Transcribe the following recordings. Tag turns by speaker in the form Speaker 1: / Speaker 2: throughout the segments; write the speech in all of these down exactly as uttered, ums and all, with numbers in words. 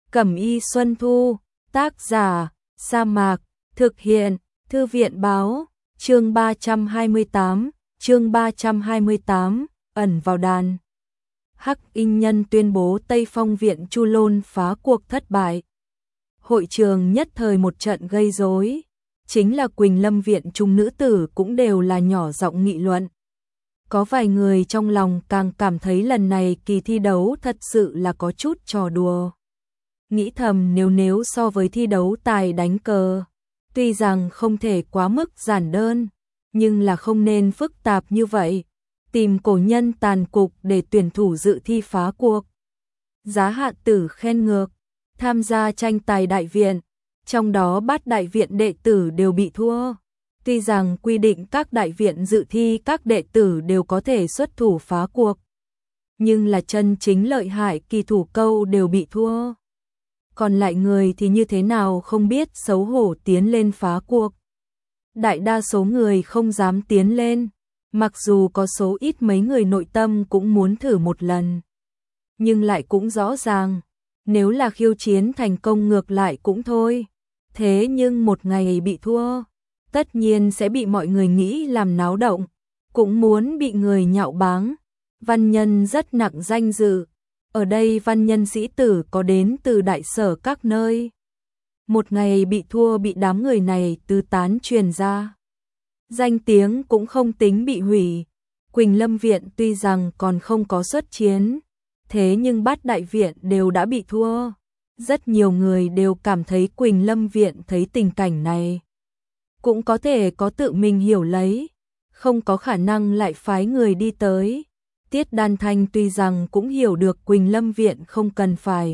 Speaker 1: Cẩm y Xuân Thu, tác giả, Sa Mạc, thực hiện, Thư viện báo, chương ba trăm hai mươi tám, chương ba trăm hai mươi tám, ẩn vào đàn. Hắc Inh Nhân tuyên bố Tây Phong Viện Chu Lôn phá cuộc thất bại. Hội trường nhất thời một trận gây rối, chính là Quỳnh Lâm Viện trung nữ tử cũng đều là nhỏ giọng nghị luận. Có vài người trong lòng càng cảm thấy lần này kỳ thi đấu thật sự là có chút trò đùa. Nghĩ thầm nếu nếu so với thi đấu tài đánh cờ, tuy rằng không thể quá mức giản đơn, nhưng là không nên phức tạp như vậy, tìm cổ nhân tàn cục để tuyển thủ dự thi phá cuộc. Giá hạ tử khen ngược, tham gia tranh tài đại viện, trong đó bát đại viện đệ tử đều bị thua. Tuy rằng quy định các đại viện dự thi các đệ tử đều có thể xuất thủ phá cuộc, nhưng là chân chính lợi hại kỳ thủ câu đều bị thua. Còn lại người thì như thế nào không biết xấu hổ tiến lên phá cuộc. Đại đa số người không dám tiến lên, mặc dù có số ít mấy người nội tâm cũng muốn thử một lần. Nhưng lại cũng rõ ràng, nếu là khiêu chiến thành công ngược lại cũng thôi. Thế nhưng một ngày bị thua, tất nhiên sẽ bị mọi người nghĩ làm náo động, cũng muốn bị người nhạo báng. Văn nhân rất nặng danh dự. Ở đây văn nhân sĩ tử có đến từ đại sở các nơi. Một ngày bị thua bị đám người này tứ tán truyền ra. Danh tiếng cũng không tính bị hủy. Quỳnh Lâm Viện tuy rằng còn không có xuất chiến, thế nhưng bát đại viện đều đã bị thua. Rất nhiều người đều cảm thấy Quỳnh Lâm Viện thấy tình cảnh này, cũng có thể có tự mình hiểu lấy, không có khả năng lại phái người đi tới. Tiết Đan Thanh tuy rằng cũng hiểu được Quỳnh Lâm Viện không cần phải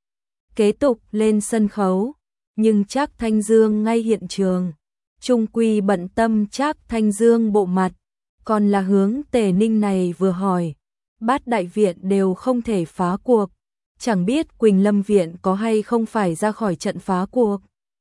Speaker 1: kế tục lên sân khấu, nhưng Trác Thanh Dương ngay hiện trường, trung quy bận tâm Trác Thanh Dương bộ mặt, còn là hướng Tề Ninh này vừa hỏi, bát đại viện đều không thể phá cuộc, chẳng biết Quỳnh Lâm Viện có hay không phải ra khỏi trận phá cuộc.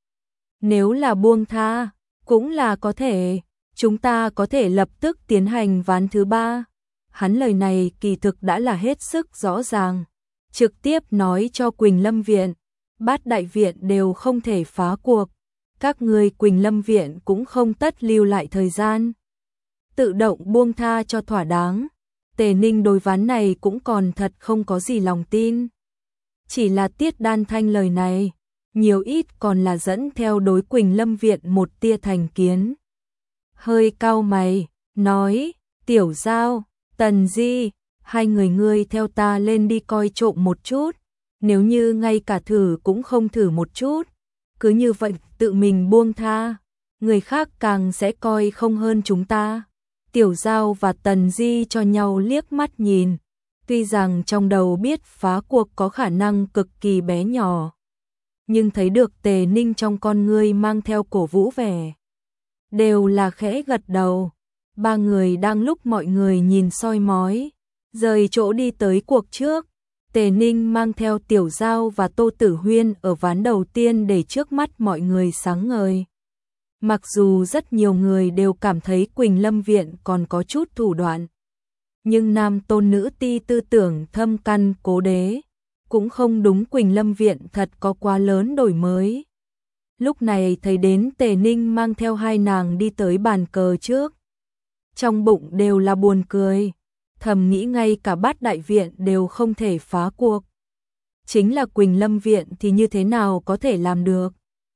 Speaker 1: Nếu là buông tha, cũng là có thể, chúng ta có thể lập tức tiến hành ván thứ ba. Hắn lời này kỳ thực đã là hết sức rõ ràng, trực tiếp nói cho Quỳnh Lâm Viện, bát đại viện đều không thể phá cuộc, các người Quỳnh Lâm Viện cũng không tất lưu lại thời gian, tự động buông tha cho thỏa đáng. Tề Ninh đối ván này cũng còn thật không có gì lòng tin. Chỉ là Tiết Đan Thanh lời này, nhiều ít còn là dẫn theo đối Quỳnh Lâm Viện một tia thành kiến. Hơi cau mày, nói, Tiểu Giao, Tần Di, hai người ngươi theo ta lên đi coi trộm một chút, nếu như ngay cả thử cũng không thử một chút, cứ như vậy tự mình buông tha, người khác càng sẽ coi không hơn chúng ta. Tiểu Giao và Tần Di cho nhau liếc mắt nhìn, tuy rằng trong đầu biết phá cuộc có khả năng cực kỳ bé nhỏ, nhưng thấy được Tề Ninh trong con ngươi mang theo cổ vũ vẻ, đều là khẽ gật đầu. Ba người đang lúc mọi người nhìn soi mói, rời chỗ đi tới cuộc trước, Tề Ninh mang theo Tiểu Giao và Tô Tử Huyên ở ván đầu tiên để trước mắt mọi người sáng ngời. Mặc dù rất nhiều người đều cảm thấy Quỳnh Lâm Viện còn có chút thủ đoạn, nhưng nam tôn nữ ti tư tưởng thâm căn cố đế, cũng không đúng Quỳnh Lâm Viện thật có quá lớn đổi mới. Lúc này thấy đến Tề Ninh mang theo hai nàng đi tới bàn cờ trước, trong bụng đều là buồn cười, thầm nghĩ ngay cả bát đại viện đều không thể phá cuộc, chính là Quỳnh Lâm Viện thì như thế nào có thể làm được.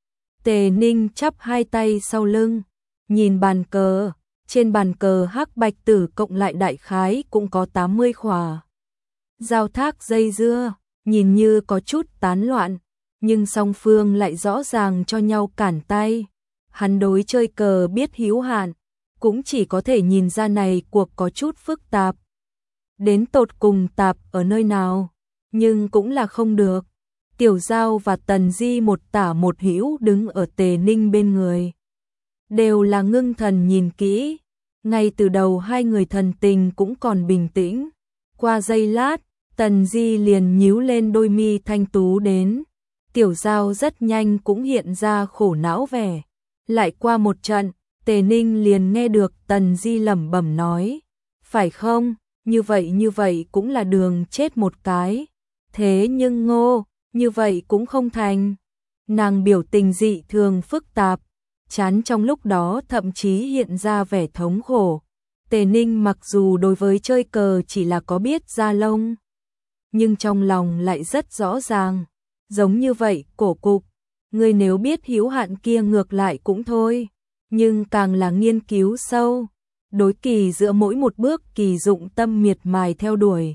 Speaker 1: Tề Ninh chắp hai tay sau lưng, nhìn bàn cờ, trên bàn cờ hắc bạch tử cộng lại đại khái cũng có tám mươi khỏa. Giao thác dây dưa, nhìn như có chút tán loạn, nhưng song phương lại rõ ràng cho nhau cản tay. Hắn đối chơi cờ biết hữu hạn, cũng chỉ có thể nhìn ra này cuộc có chút phức tạp. Đến tột cùng tạp ở nơi nào, nhưng cũng là không được. Tiểu Giao và Tần Di một tả một hữu đứng ở Tề Ninh bên người, đều là ngưng thần nhìn kỹ. Ngay từ đầu hai người thần tình cũng còn bình tĩnh, qua giây lát, Tần Di liền nhíu lên đôi mi thanh tú đến. Tiểu Giao rất nhanh cũng hiện ra khổ não vẻ. Lại qua một trận, Tề Ninh liền nghe được Tần Di lẩm bẩm nói, phải không, như vậy như vậy cũng là đường chết một cái. Thế nhưng ngô, như vậy cũng không thành. Nàng biểu tình dị thường phức tạp, chán trong lúc đó thậm chí hiện ra vẻ thống khổ. Tề Ninh mặc dù đối với chơi cờ chỉ là có biết da lông, nhưng trong lòng lại rất rõ ràng. Giống như vậy, cổ cục, ngươi nếu biết hữu hạn kia ngược lại cũng thôi, nhưng càng là nghiên cứu sâu, đối kỳ giữa mỗi một bước kỳ dụng tâm miệt mài theo đuổi,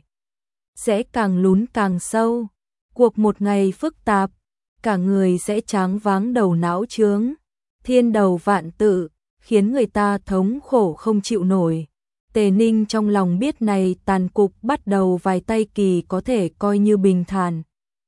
Speaker 1: sẽ càng lún càng sâu. Cuộc một ngày phức tạp, cả người sẽ tráng váng đầu não chướng, thiên đầu vạn tự, khiến người ta thống khổ không chịu nổi. Tề Ninh trong lòng biết này tàn cục bắt đầu vài tay kỳ có thể coi như bình thản.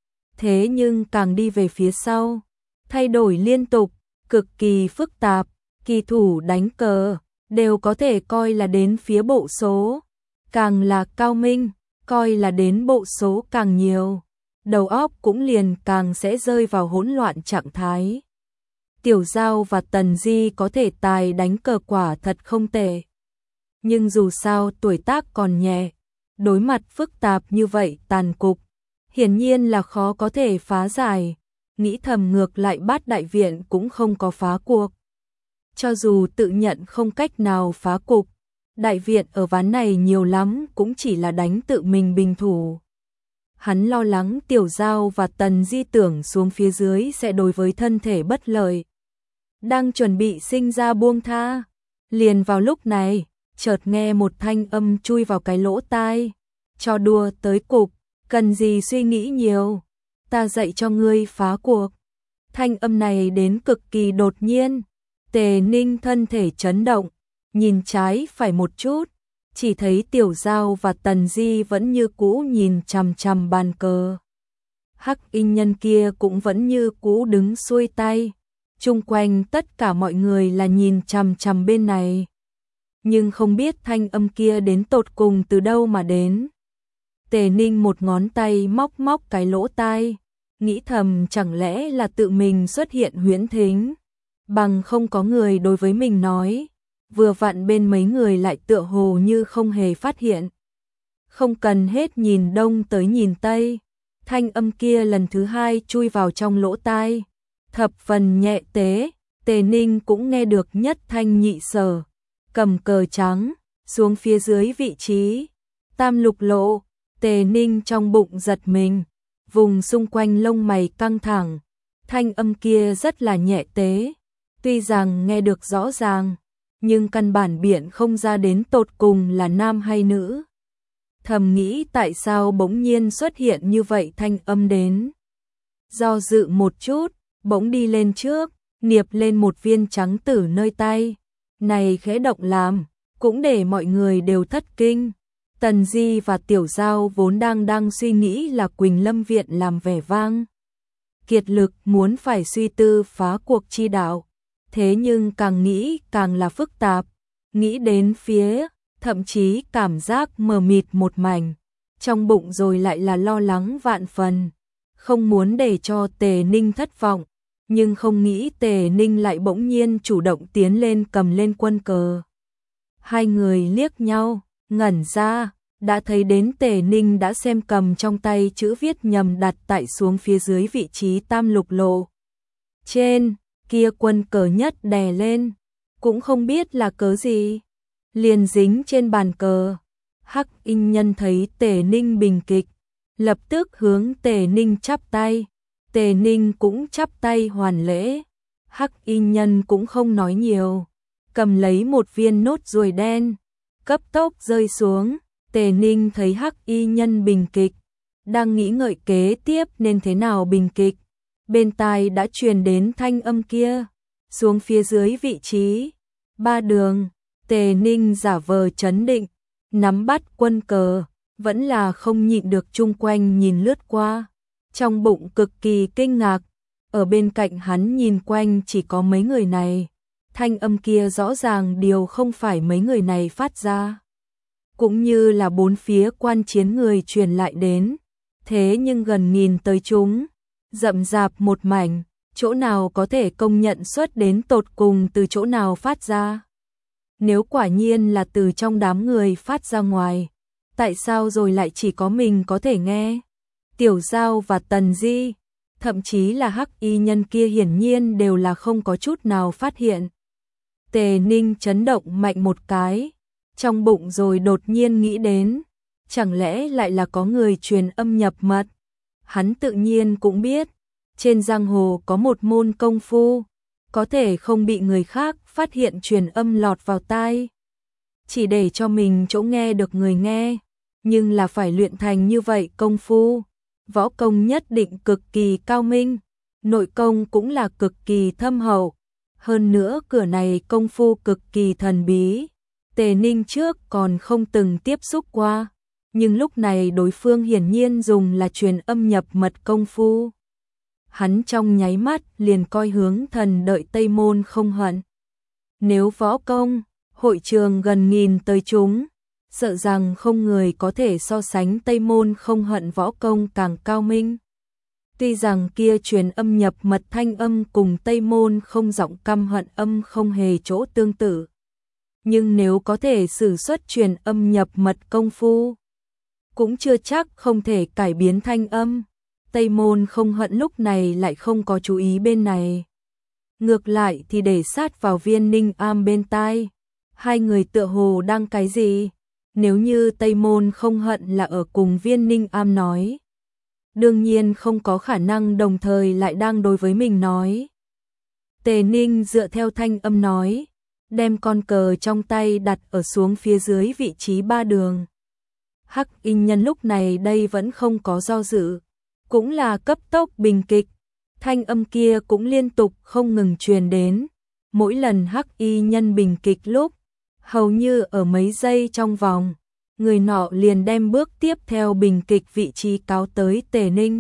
Speaker 1: Thế nhưng càng đi về phía sau, thay đổi liên tục, cực kỳ phức tạp, kỳ thủ đánh cờ, đều có thể coi là đến phía bộ số. Càng là cao minh, coi là đến bộ số càng nhiều, đầu óc cũng liền càng sẽ rơi vào hỗn loạn trạng thái. Tiểu Giao và Tần Di có thể tài đánh cờ quả thật không tệ. Nhưng dù sao tuổi tác còn nhẹ, đối mặt phức tạp như vậy tàn cục, hiển nhiên là khó có thể phá giải. Nghĩ thầm ngược lại Bát Đại Viện cũng không có phá cuộc. Cho dù tự nhận không cách nào phá cục, Đại Viện ở ván này nhiều lắm cũng chỉ là đánh tự mình bình thủ. Hắn lo lắng Tiểu Giao và Tần Di tưởng xuống phía dưới sẽ đối với thân thể bất lợi. Đang chuẩn bị sinh ra buông tha, liền vào lúc này, chợt nghe một thanh âm chui vào cái lỗ tai. Cho đùa tới cục, cần gì suy nghĩ nhiều, ta dạy cho ngươi phá cuộc. Thanh âm này đến cực kỳ đột nhiên, Tề Ninh thân thể chấn động, nhìn trái phải một chút, chỉ thấy Tiểu Giao và Tần Di vẫn như cũ nhìn chằm chằm bàn cờ. Hắc Y nhân kia cũng vẫn như cũ đứng xuôi tay, chung quanh tất cả mọi người là nhìn chằm chằm bên này. Nhưng không biết thanh âm kia đến tột cùng từ đâu mà đến. Tề Ninh một ngón tay móc móc cái lỗ tai, nghĩ thầm chẳng lẽ là tự mình xuất hiện huyễn thính, bằng không có người đối với mình nói, vừa vặn bên mấy người lại tựa hồ như không hề phát hiện. Không cần hết nhìn đông tới nhìn tây, thanh âm kia lần thứ hai chui vào trong lỗ tai, thập phần nhẹ tế, Tề Ninh cũng nghe được nhất thanh nhị sở. Cầm cờ trắng, xuống phía dưới vị trí tam lục lộ, Tề Ninh trong bụng giật mình, vùng xung quanh lông mày căng thẳng, thanh âm kia rất là nhẹ tế, tuy rằng nghe được rõ ràng, nhưng căn bản biện không ra đến tột cùng là nam hay nữ. Thầm nghĩ tại sao bỗng nhiên xuất hiện như vậy thanh âm đến. Do dự một chút, bỗng đi lên trước, niệp lên một viên trắng tử nơi tay. Này khẽ động làm, cũng để mọi người đều thất kinh. Tần Di và Tiểu Giao vốn đang đang suy nghĩ là Quỳnh Lâm Viện làm vẻ vang kiệt lực muốn phải suy tư phá cuộc chi đạo. Thế nhưng càng nghĩ càng là phức tạp, nghĩ đến phía, thậm chí cảm giác mờ mịt một mảnh. Trong bụng rồi lại là lo lắng vạn phần, không muốn để cho Tề Ninh thất vọng. Nhưng không nghĩ Tề Ninh lại bỗng nhiên chủ động tiến lên cầm lên quân cờ. Hai người liếc nhau, ngẩn ra, đã thấy đến Tề Ninh đã xem cầm trong tay chữ viết nhầm đặt tại xuống phía dưới vị trí tam lục lộ. Trên, kia quân cờ nhất đè lên, cũng không biết là cớ gì, liền dính trên bàn cờ. Hắc Y nhân thấy Tề Ninh bình kịch, lập tức hướng Tề Ninh chắp tay. Tề Ninh cũng chắp tay hoàn lễ, Hắc Y nhân cũng không nói nhiều, cầm lấy một viên nốt ruồi đen, cấp tốc rơi xuống. Tề Ninh thấy Hắc Y nhân bình kịch, đang nghĩ ngợi kế tiếp nên thế nào bình kịch, bên tai đã truyền đến thanh âm kia, xuống phía dưới vị trí ba đường. Tề Ninh giả vờ trấn định, nắm bắt quân cờ, vẫn là không nhịn được chung quanh nhìn lướt qua. Trong bụng cực kỳ kinh ngạc, ở bên cạnh hắn nhìn quanh chỉ có mấy người này, thanh âm kia rõ ràng điều không phải mấy người này phát ra, cũng như là bốn phía quan chiến người truyền lại đến, thế nhưng gần nhìn tới chúng, rậm rạp một mảnh, chỗ nào có thể công nhận xuất đến tột cùng từ chỗ nào phát ra. Nếu quả nhiên là từ trong đám người phát ra ngoài, tại sao rồi lại chỉ có mình có thể nghe? Tiểu Giao và Tần Di thậm chí là hắc y nhân kia hiển nhiên đều là không có chút nào phát hiện. Tề Ninh chấn động mạnh một cái, trong bụng rồi đột nhiên nghĩ đến, chẳng lẽ lại là có người truyền âm nhập mật. Hắn tự nhiên cũng biết, trên giang hồ có một môn công phu, có thể không bị người khác phát hiện truyền âm lọt vào tai. Chỉ để cho mình chỗ nghe được người nghe, nhưng là phải luyện thành như vậy công phu. Võ công nhất định cực kỳ cao minh, nội công cũng là cực kỳ thâm hậu. Hơn nữa cửa này công phu cực kỳ thần bí, Tề Ninh trước còn không từng tiếp xúc qua, nhưng lúc này đối phương hiển nhiên dùng là truyền âm nhập mật công phu. Hắn trong nháy mắt liền coi hướng thần đợi Tây Môn Không Hận. Nếu võ công, hội trường gần nghìn tới chúng, sợ rằng không người có thể so sánh Tây Môn Không Hận võ công càng cao minh. Tuy rằng kia truyền âm nhập mật thanh âm cùng Tây Môn Không Giọng căm hận âm không hề chỗ tương tự, nhưng nếu có thể sử xuất truyền âm nhập mật công phu, cũng chưa chắc không thể cải biến thanh âm. Tây Môn Không Hận lúc này lại không có chú ý bên này, ngược lại thì để sát vào Viên Ninh Am bên tai. Hai người tựa hồ đang cái gì? Nếu như Tây Môn Không Hận là ở cùng Viên Ninh Am nói, đương nhiên không có khả năng đồng thời lại đang đối với mình nói. Tề Ninh dựa theo thanh âm nói, đem con cờ trong tay đặt ở xuống phía dưới vị trí ba đường. Hắc y nhân lúc này đây vẫn không có do dự, cũng là cấp tốc bình kịch, thanh âm kia cũng liên tục không ngừng truyền đến. Mỗi lần hắc y nhân bình kịch lúc, hầu như ở mấy giây trong vòng, người nọ liền đem bước tiếp theo bình kịch vị trí cáo tới Tề Ninh.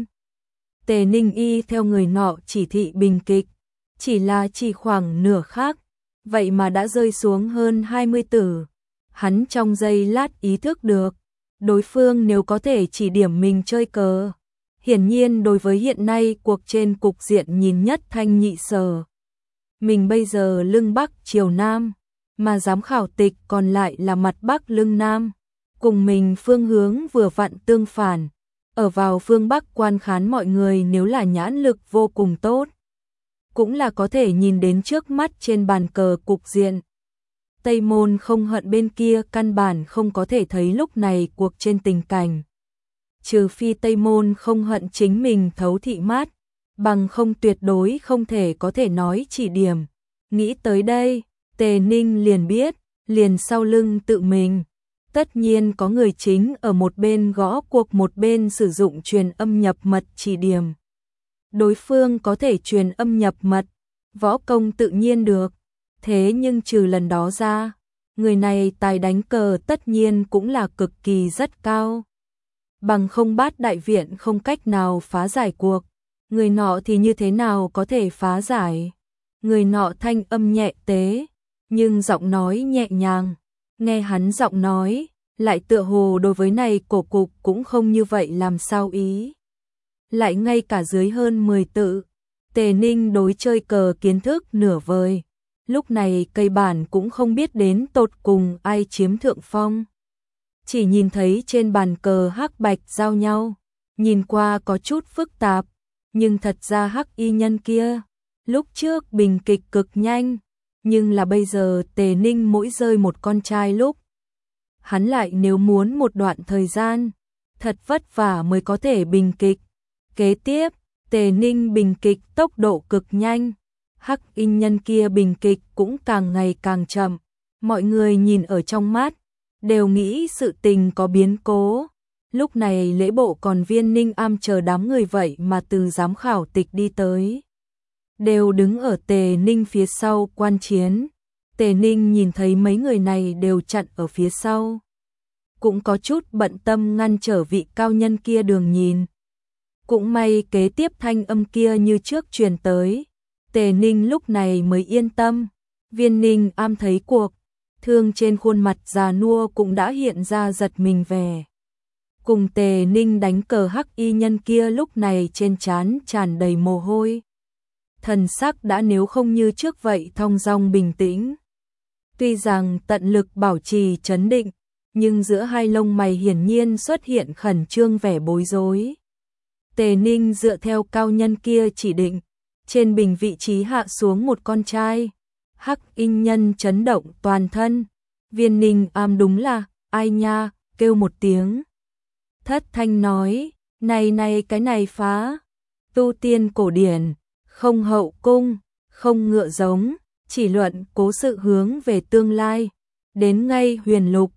Speaker 1: Tề Ninh y theo người nọ chỉ thị bình kịch, chỉ là chỉ khoảng nửa khắc, vậy mà đã rơi xuống hơn hai mươi tử. Hắn trong giây lát ý thức được, đối phương nếu có thể chỉ điểm mình chơi cờ, hiển nhiên đối với hiện nay cuộc trên cục diện nhìn nhất thanh nhị sở. Mình bây giờ lưng Bắc chiều Nam, mà giám khảo tịch còn lại là mặt Bắc lưng Nam, cùng mình phương hướng vừa vặn tương phản. Ở vào phương Bắc quan khán mọi người nếu là nhãn lực vô cùng tốt, cũng là có thể nhìn đến trước mắt trên bàn cờ cục diện. Tây Môn Không Hận bên kia căn bản không có thể thấy lúc này cuộc trên tình cảnh. Trừ phi Tây Môn Không Hận chính mình thấu thị mát, bằng không tuyệt đối không thể có thể nói chỉ điểm. Nghĩ tới đây, Tề Ninh liền biết, liền sau lưng tự mình, tất nhiên có người chính ở một bên gõ cuộc một bên sử dụng truyền âm nhập mật chỉ điểm. Đối phương có thể truyền âm nhập mật, võ công tự nhiên được, thế nhưng trừ lần đó ra, người này tài đánh cờ tất nhiên cũng là cực kỳ rất cao. Bằng không Bát Đại Viện không cách nào phá giải cuộc, người nọ thì như thế nào có thể phá giải. Người nọ thanh âm nhẹ tế, nhưng giọng nói nhẹ nhàng, nghe hắn giọng nói, lại tựa hồ đối với này cổ cục cũng không như vậy làm sao ý. Lại ngay cả dưới hơn mười tự, Tề Ninh đối chơi cờ kiến thức nửa vời, lúc này cây bản cũng không biết đến tột cùng ai chiếm thượng phong. Chỉ nhìn thấy trên bàn cờ hắc bạch giao nhau, nhìn qua có chút phức tạp, nhưng thật ra hắc y nhân kia, lúc trước bình kịch cực nhanh, nhưng là bây giờ Tề Ninh mỗi rơi một con trai lúc, hắn lại nếu muốn một đoạn thời gian, thật vất vả mới có thể bình kịch. Kế tiếp, Tề Ninh bình kịch tốc độ cực nhanh, hắc y nhân kia bình kịch cũng càng ngày càng chậm, mọi người nhìn ở trong mắt, đều nghĩ sự tình có biến cố. Lúc này lễ bộ còn Viên Ninh Am chờ đám người vậy mà từ giám khảo tịch đi tới, đều đứng ở Tề Ninh phía sau quan chiến. Tề Ninh nhìn thấy mấy người này đều chặn ở phía sau, cũng có chút bận tâm ngăn trở vị cao nhân kia đường nhìn. Cũng may kế tiếp thanh âm kia như trước truyền tới, Tề Ninh lúc này mới yên tâm. Viên Ninh Am thấy cuộc, thương trên khuôn mặt già nua cũng đã hiện ra giật mình vẻ. Cùng Tề Ninh đánh cờ hắc y nhân kia lúc này trên trán tràn đầy mồ hôi. Thần sắc đã nếu không như trước vậy thong dong bình tĩnh. Tuy rằng tận lực bảo trì trấn định, nhưng giữa hai lông mày hiển nhiên xuất hiện khẩn trương vẻ bối rối. Tề Ninh dựa theo cao nhân kia chỉ định, trên bình vị trí hạ xuống một con trai. Hắc Inh Nhân chấn động toàn thân. Viên Ninh Am đúng là, ai nha, kêu một tiếng. Thất thanh nói, này này cái này phá. Tu tiên cổ điển, không hậu cung, không ngựa giống, chỉ luận cố sự hướng về tương lai. Đến ngay huyền lục,